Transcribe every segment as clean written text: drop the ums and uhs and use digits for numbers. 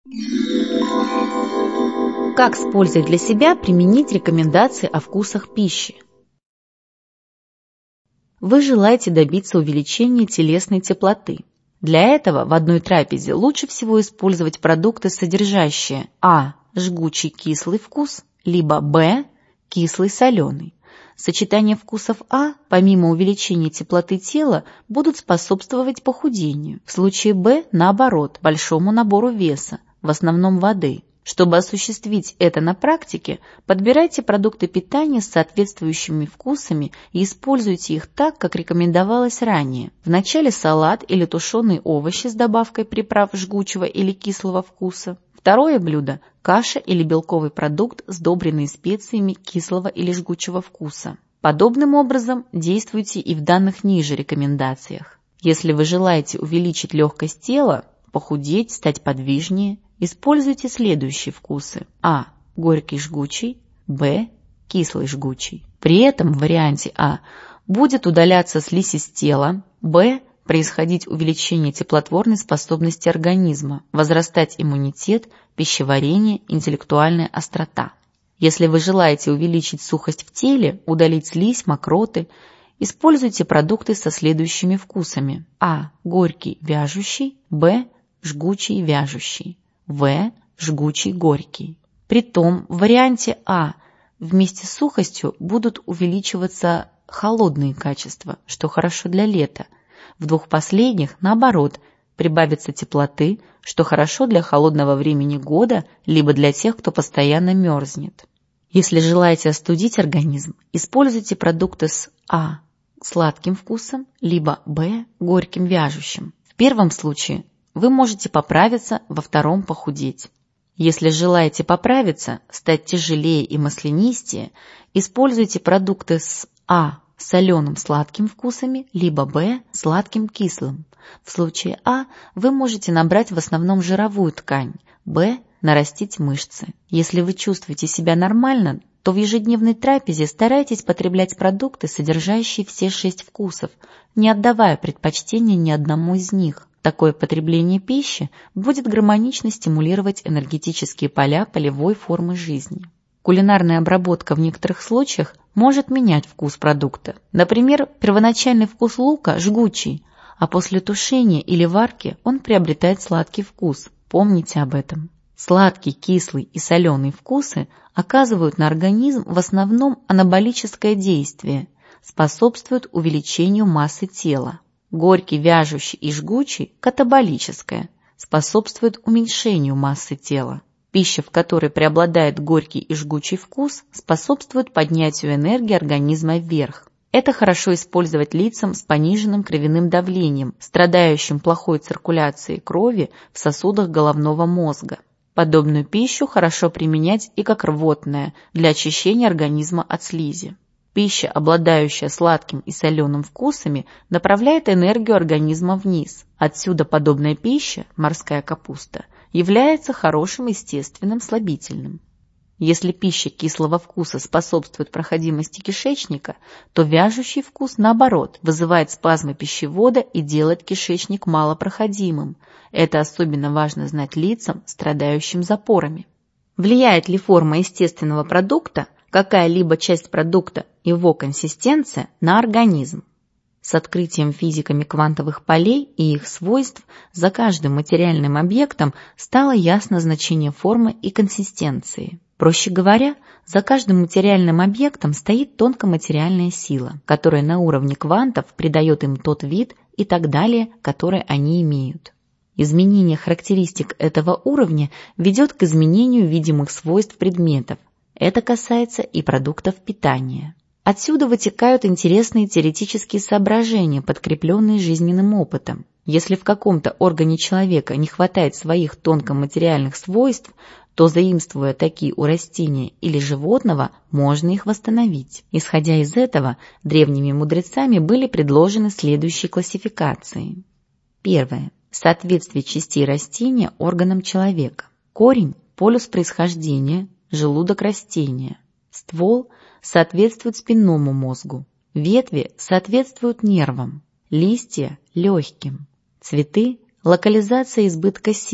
Как с пользой для себя применить рекомендации о вкусах пищи? Вы желаете добиться увеличения телесной теплоты. Для этого в одной трапезе лучше всего использовать продукты, содержащие а. жгучий кислый вкус, либо б. кислый соленый. Сочетание вкусов А, помимо увеличения теплоты тела, будут способствовать похудению. В случае Б, наоборот, большому набору веса, в основном воды. Чтобы осуществить это на практике, подбирайте продукты питания с соответствующими вкусами и используйте их так, как рекомендовалось ранее. Вначале салат или тушеные овощи с добавкой приправ жгучего или кислого вкуса. Второе блюдо – каша или белковый продукт, сдобренный специями кислого или жгучего вкуса. Подобным образом действуйте и в данных ниже рекомендациях. Если вы желаете увеличить легкость тела, похудеть, стать подвижнее, используйте следующие вкусы. А. Горький жгучий. Б. Кислый жгучий. При этом в варианте А будет удаляться слизь из тела. Б. Происходить увеличение теплотворной способности организма, возрастать иммунитет, пищеварение, интеллектуальная острота. Если вы желаете увеличить сухость в теле, удалить слизь, мокроты, используйте продукты со следующими вкусами. А. Горький вяжущий. Б. Жгучий вяжущий. В. Жгучий горький. Притом в варианте А вместе с сухостью будут увеличиваться холодные качества, что хорошо для лета. В двух последних, наоборот, прибавится теплоты, что хорошо для холодного времени года, либо для тех, кто постоянно мерзнет. Если желаете остудить организм, используйте продукты с А. сладким вкусом, либо Б. горьким вяжущим. В первом случае вы можете поправиться, во втором похудеть. Если желаете поправиться, стать тяжелее и маслянистее, используйте продукты с А. соленым сладким вкусами, либо Б. сладким кислым. В случае А вы можете набрать в основном жировую ткань, Б. нарастить мышцы. Если вы чувствуете себя нормально, то в ежедневной трапезе старайтесь потреблять продукты, содержащие все 6 вкусов, не отдавая предпочтения ни одному из них. Такое потребление пищи будет гармонично стимулировать энергетические поля полевой формы жизни. Кулинарная обработка в некоторых случаях может менять вкус продукта. Например, первоначальный вкус лука жгучий, а после тушения или варки он приобретает сладкий вкус. Помните об этом. Сладкий, кислый и соленый вкусы оказывают на организм в основном анаболическое действие, способствуют увеличению массы тела. Горький, вяжущий и жгучий – катаболическое, способствует уменьшению массы тела. Пища, в которой преобладает горький и жгучий вкус, способствует поднятию энергии организма вверх. Это хорошо использовать лицам с пониженным кровяным давлением, страдающим плохой циркуляцией крови в сосудах головного мозга. Подобную пищу хорошо применять и как рвотное для очищения организма от слизи. Пища, обладающая сладким и соленым вкусами, направляет энергию организма вниз. Отсюда подобная пища, морская капуста, является хорошим естественным слабительным. Если пища кислого вкуса способствует проходимости кишечника, то вяжущий вкус, наоборот, вызывает спазмы пищевода и делает кишечник малопроходимым. Это особенно важно знать лицам, страдающим запорами. Влияет ли форма естественного продукта, какая-либо часть продукта, его консистенция на организм? С открытием физиками квантовых полей и их свойств за каждым материальным объектом стало ясно значение формы и консистенции. Проще говоря, за каждым материальным объектом стоит тонкоматериальная сила, которая на уровне квантов придает им тот вид и так далее, который они имеют. Изменение характеристик этого уровня ведет к изменению видимых свойств предметов. Это касается и продуктов питания. Отсюда вытекают интересные теоретические соображения, подкрепленные жизненным опытом. Если в каком-то органе человека не хватает своих тонкоматериальных свойств, то, заимствуя такие у растения или животного, можно их восстановить. Исходя из этого, древними мудрецами были предложены следующие классификации. Первое. Соответствие частей растения органам человека. Корень – полюс происхождения, желудок растения. Ствол соответствует спинному мозгу. Ветви соответствуют нервам. Листья – легким. Цветы – локализация избытка сил.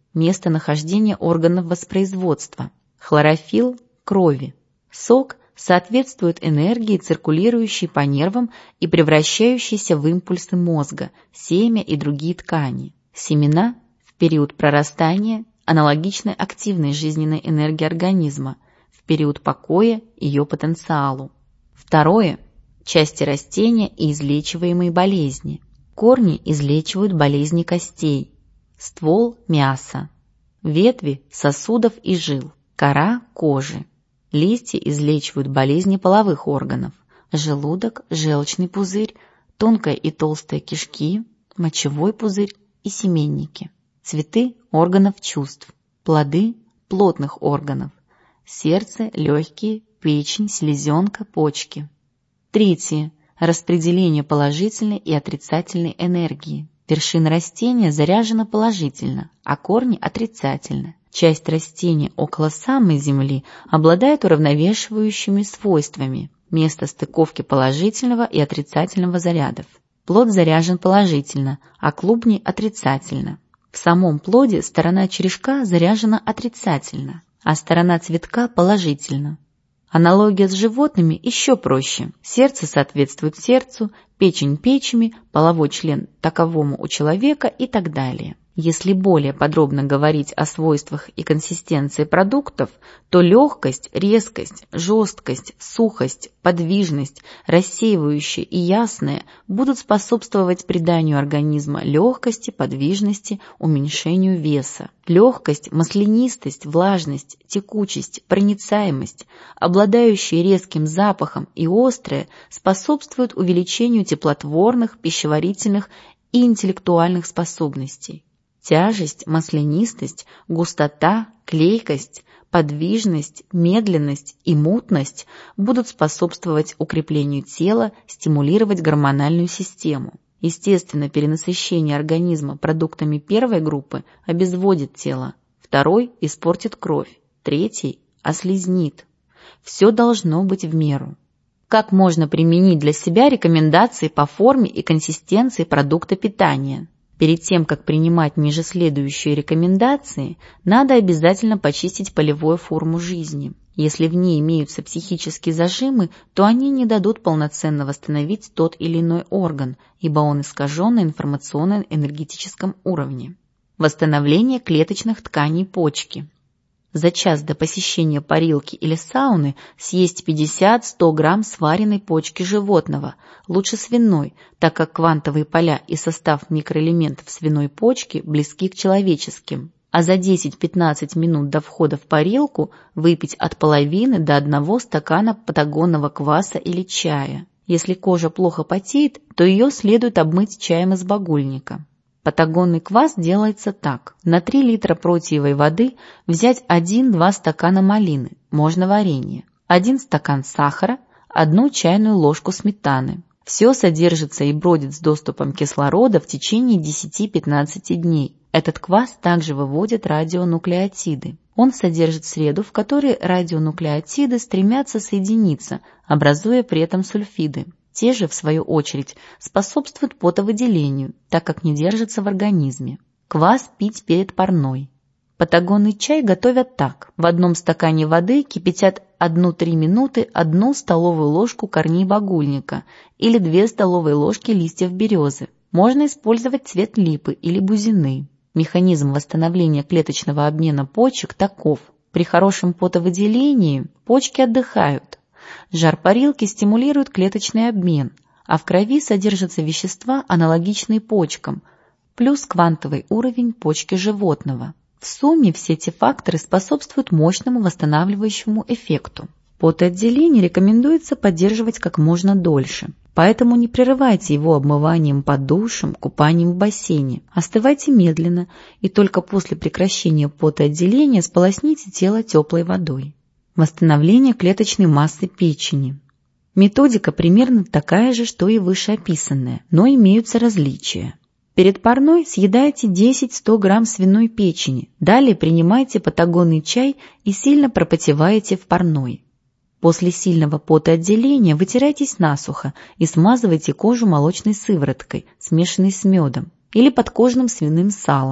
место нахождения органов воспроизводства. Хлорофилл – крови. Сок соответствует энергии, циркулирующей по нервам и превращающейся в импульсы мозга, семя и другие ткани. Семена в период прорастания аналогичны активной жизненной энергии организма, в период покоя ее потенциалу. Второе – части растения и излечиваемые болезни. Корни излечивают болезни костей, ствол – мяса, ветви – сосудов и жил, кора – кожи. Листья излечивают болезни половых органов, желудок, желчный пузырь, тонкая и толстая кишки, мочевой пузырь и семенники. Цветы – органов чувств, плоды – плотных органов, сердце, легкие, печень, селезенка, почки. Третье – распределение положительной и отрицательной энергии. Вершина растения заряжена положительно, а корни – отрицательно. Часть растения около самой земли обладает уравновешивающими свойствами. Место стыковки положительного и отрицательного зарядов. Плод заряжен положительно, а клубни – отрицательно. В самом плоде сторона черешка заряжена отрицательно, а сторона цветка – положительно. Аналогия с животными еще проще. Сердце соответствует сердцу, печень – печени, половой член – таковому у человека и так далее. Если более подробно говорить о свойствах и консистенции продуктов, то легкость, резкость, жесткость, сухость, подвижность, рассеивающая и ясная будут способствовать приданию организма легкости, подвижности, уменьшению веса. Легкость, маслянистость, влажность, текучесть, проницаемость, обладающие резким запахом и острые, способствуют увеличению теплотворных, пищеварительных и интеллектуальных способностей. Тяжесть, маслянистость, густота, клейкость, подвижность, медленность и мутность будут способствовать укреплению тела, стимулировать гормональную систему. Естественно, перенасыщение организма продуктами первой группы обезводит тело, второй испортит кровь, третий ослизнит. Все должно быть в меру. Как можно применить для себя рекомендации по форме и консистенции продукта питания? Перед тем, как принимать ниже следующие рекомендации, надо обязательно почистить полевую форму жизни. Если в ней имеются психические зажимы, то они не дадут полноценно восстановить тот или иной орган, ибо он искажен на информационно-энергетическом уровне. Восстановление клеточных тканей почки. За час до посещения парилки или сауны съесть 50-100 грамм сваренной почки животного, лучше свиной, так как квантовые поля и состав микроэлементов свиной почки близки к человеческим. А за 10-15 минут до входа в парилку выпить от половины до 1 стакана патагонного кваса или чая. Если кожа плохо потеет, то ее следует обмыть чаем из багульника. Патагонный квас делается так. На 3 литра протиевой воды взять 1-2 стакана малины, можно варенье, 1 стакан сахара, 1 чайную ложку сметаны. Все содержится и бродит с доступом кислорода в течение 10-15 дней. Этот квас также выводит радионуклеотиды. Он содержит среду, в которой радионуклеотиды стремятся соединиться, образуя при этом сульфиды. Те же, в свою очередь, способствуют потовыделению, так как не держатся в организме. Квас пить перед парной. Патагонный чай готовят так. В 1 стакане воды кипятят 1-3 минуты 1 столовую ложку корней багульника или 2 столовые ложки листьев березы. Можно использовать цвет липы или бузины. Механизм восстановления клеточного обмена почек таков. При хорошем потовыделении почки отдыхают. Жар парилки стимулирует клеточный обмен, а в крови содержатся вещества, аналогичные почкам, плюс квантовый уровень почки животного. В сумме все эти факторы способствуют мощному восстанавливающему эффекту. Потоотделение рекомендуется поддерживать как можно дольше, поэтому не прерывайте его обмыванием под душем, купанием в бассейне. Остывайте медленно и только после прекращения потоотделения сполосните тело теплой водой. Восстановление клеточной массы печени. Методика примерно такая же, что и вышеописанная, но имеются различия. Перед парной съедайте 10-100 грамм свиной печени, далее принимайте патагонный чай и сильно пропотеваете в парной. После сильного потоотделения вытирайтесь насухо и смазывайте кожу молочной сывороткой, смешанной с медом, или подкожным свиным салом,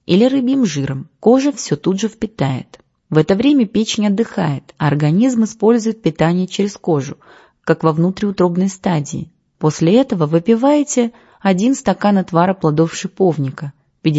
или рыбьим жиром, кожа все тут же впитает. В это время печень отдыхает, а организм использует питание через кожу, как во внутриутробной стадии. После этого выпиваете 1 стакан отвара плодов шиповника,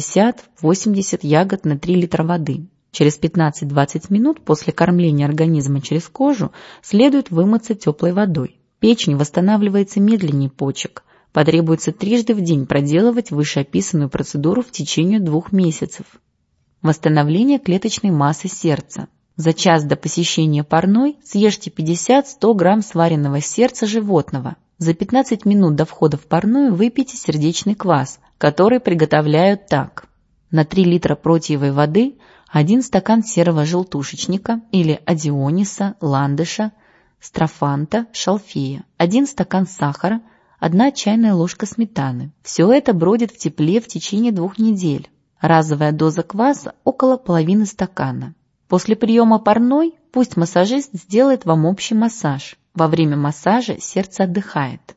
50-80 ягод на 3 литра воды. Через 15-20 минут после кормления организма через кожу следует вымыться теплой водой. Печень восстанавливается медленнее почек. Потребуется трижды в день проделывать вышеописанную процедуру в течение 2 месяцев. Восстановление клеточной массы сердца. За час до посещения парной съешьте 50-100 грамм сваренного сердца животного. За 15 минут до входа в парную выпейте сердечный квас, который приготовляют так. На 3 литра протиевой воды 1 стакан серого желтушечника или адиониса, ландыша, строфанта, шалфея, 1 стакан сахара, 1 чайная ложка сметаны. Все это бродит в тепле в течение 2 недель. Разовая доза кваса около половины стакана. После приема парной пусть массажист сделает вам общий массаж. Во время массажа сердце отдыхает.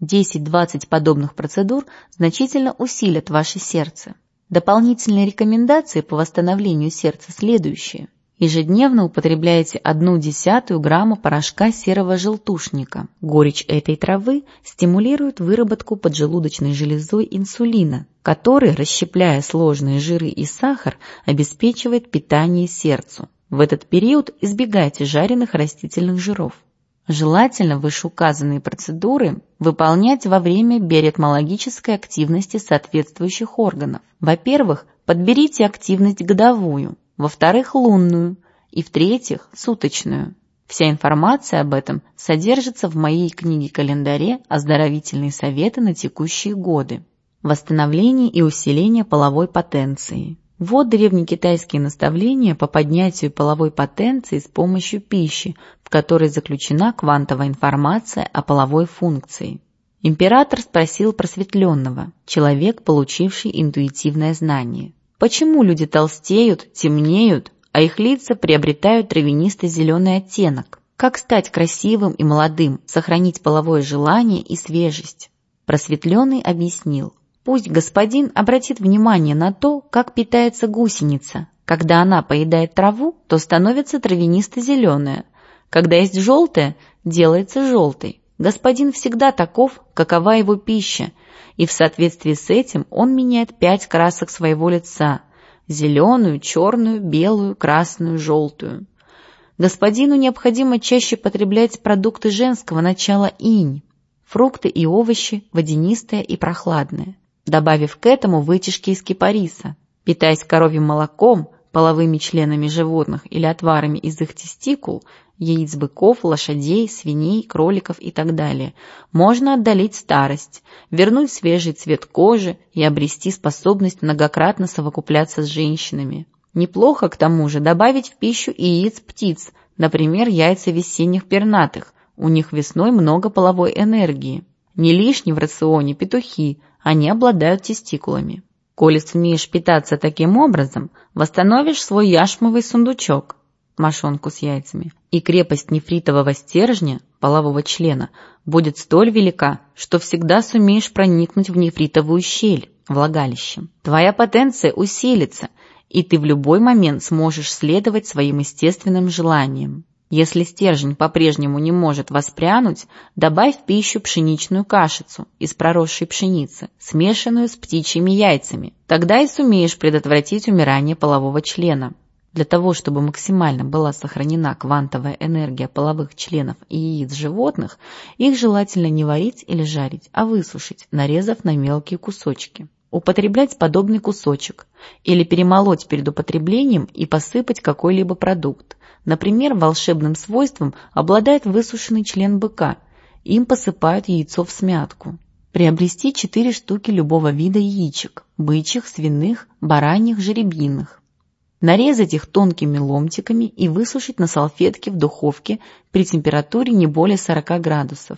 10-20 подобных процедур значительно усилят ваше сердце. Дополнительные рекомендации по восстановлению сердца следующие. Ежедневно употребляйте 0,1 грамма порошка серого желтушника. Горечь этой травы стимулирует выработку поджелудочной железой инсулина, который, расщепляя сложные жиры и сахар, обеспечивает питание сердцу. В этот период избегайте жареных растительных жиров. Желательно вышеуказанные процедуры выполнять во время биоритмологической активности соответствующих органов. Во-первых, подберите активность годовую. Во-вторых, лунную. И в-третьих, суточную. Вся информация об этом содержится в моей книге-календаре «Оздоровительные советы на текущие годы». Восстановление и усиление половой потенции. Вот древнекитайские наставления по поднятию половой потенции с помощью пищи, в которой заключена квантовая информация о половой функции. Император спросил просветленного, человек, получивший интуитивное знание: почему люди толстеют, темнеют, а их лица приобретают травянисто-зеленый оттенок? Как стать красивым и молодым, сохранить половое желание и свежесть? Просветленный объяснил: пусть господин обратит внимание на то, как питается гусеница. Когда она поедает траву, то становится травянисто-зеленая. Когда есть желтая, делается желтой. Господин всегда таков, какова его пища, и в соответствии с этим он меняет 5 красок своего лица: зеленую, черную, белую, красную, желтую. Господину необходимо чаще потреблять продукты женского начала инь, фрукты и овощи, водянистые и прохладные, добавив к этому вытяжки из кипариса. Питаясь коровьим молоком, половыми членами животных или отварами из их тестикул, яиц быков, лошадей, свиней, кроликов и так далее, можно отдалить старость, вернуть свежий цвет кожи и обрести способность многократно совокупляться с женщинами. Неплохо, к тому же, добавить в пищу и яиц птиц, например, яйца весенних пернатых, у них весной много половой энергии. Не лишни в рационе петухи, они обладают тестикулами. Коли сумеешь питаться таким образом, восстановишь свой яшмовый сундучок, мошонку с яйцами, и крепость нефритового стержня, полового члена, будет столь велика, что всегда сумеешь проникнуть в нефритовую щель, влагалище. Твоя потенция усилится, и ты в любой момент сможешь следовать своим естественным желаниям. Если стержень по-прежнему не может воспрянуть, добавь в пищу пшеничную кашицу из проросшей пшеницы, смешанную с птичьими яйцами. Тогда и сумеешь предотвратить умирание полового члена. Для того, чтобы максимально была сохранена квантовая энергия половых членов и яиц животных, их желательно не варить или жарить, а высушить, нарезав на мелкие кусочки. Употреблять подобный кусочек или перемолоть перед употреблением и посыпать какой-либо продукт. Например, волшебным свойством обладает высушенный член быка. Им посыпают яйцо всмятку. Приобрести 4 штуки любого вида яичек – бычьих, свиных, бараньих, жеребиных. Нарезать их тонкими ломтиками и высушить на салфетке в духовке при температуре не более 40 градусов.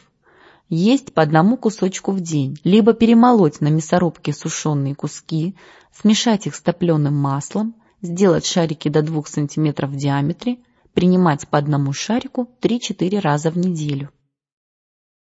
Есть по 1 кусочку в день, либо перемолоть на мясорубке сушеные куски, смешать их с топленым маслом, сделать шарики до 2 см в диаметре, принимать по 1 шарику 3-4 раза в неделю.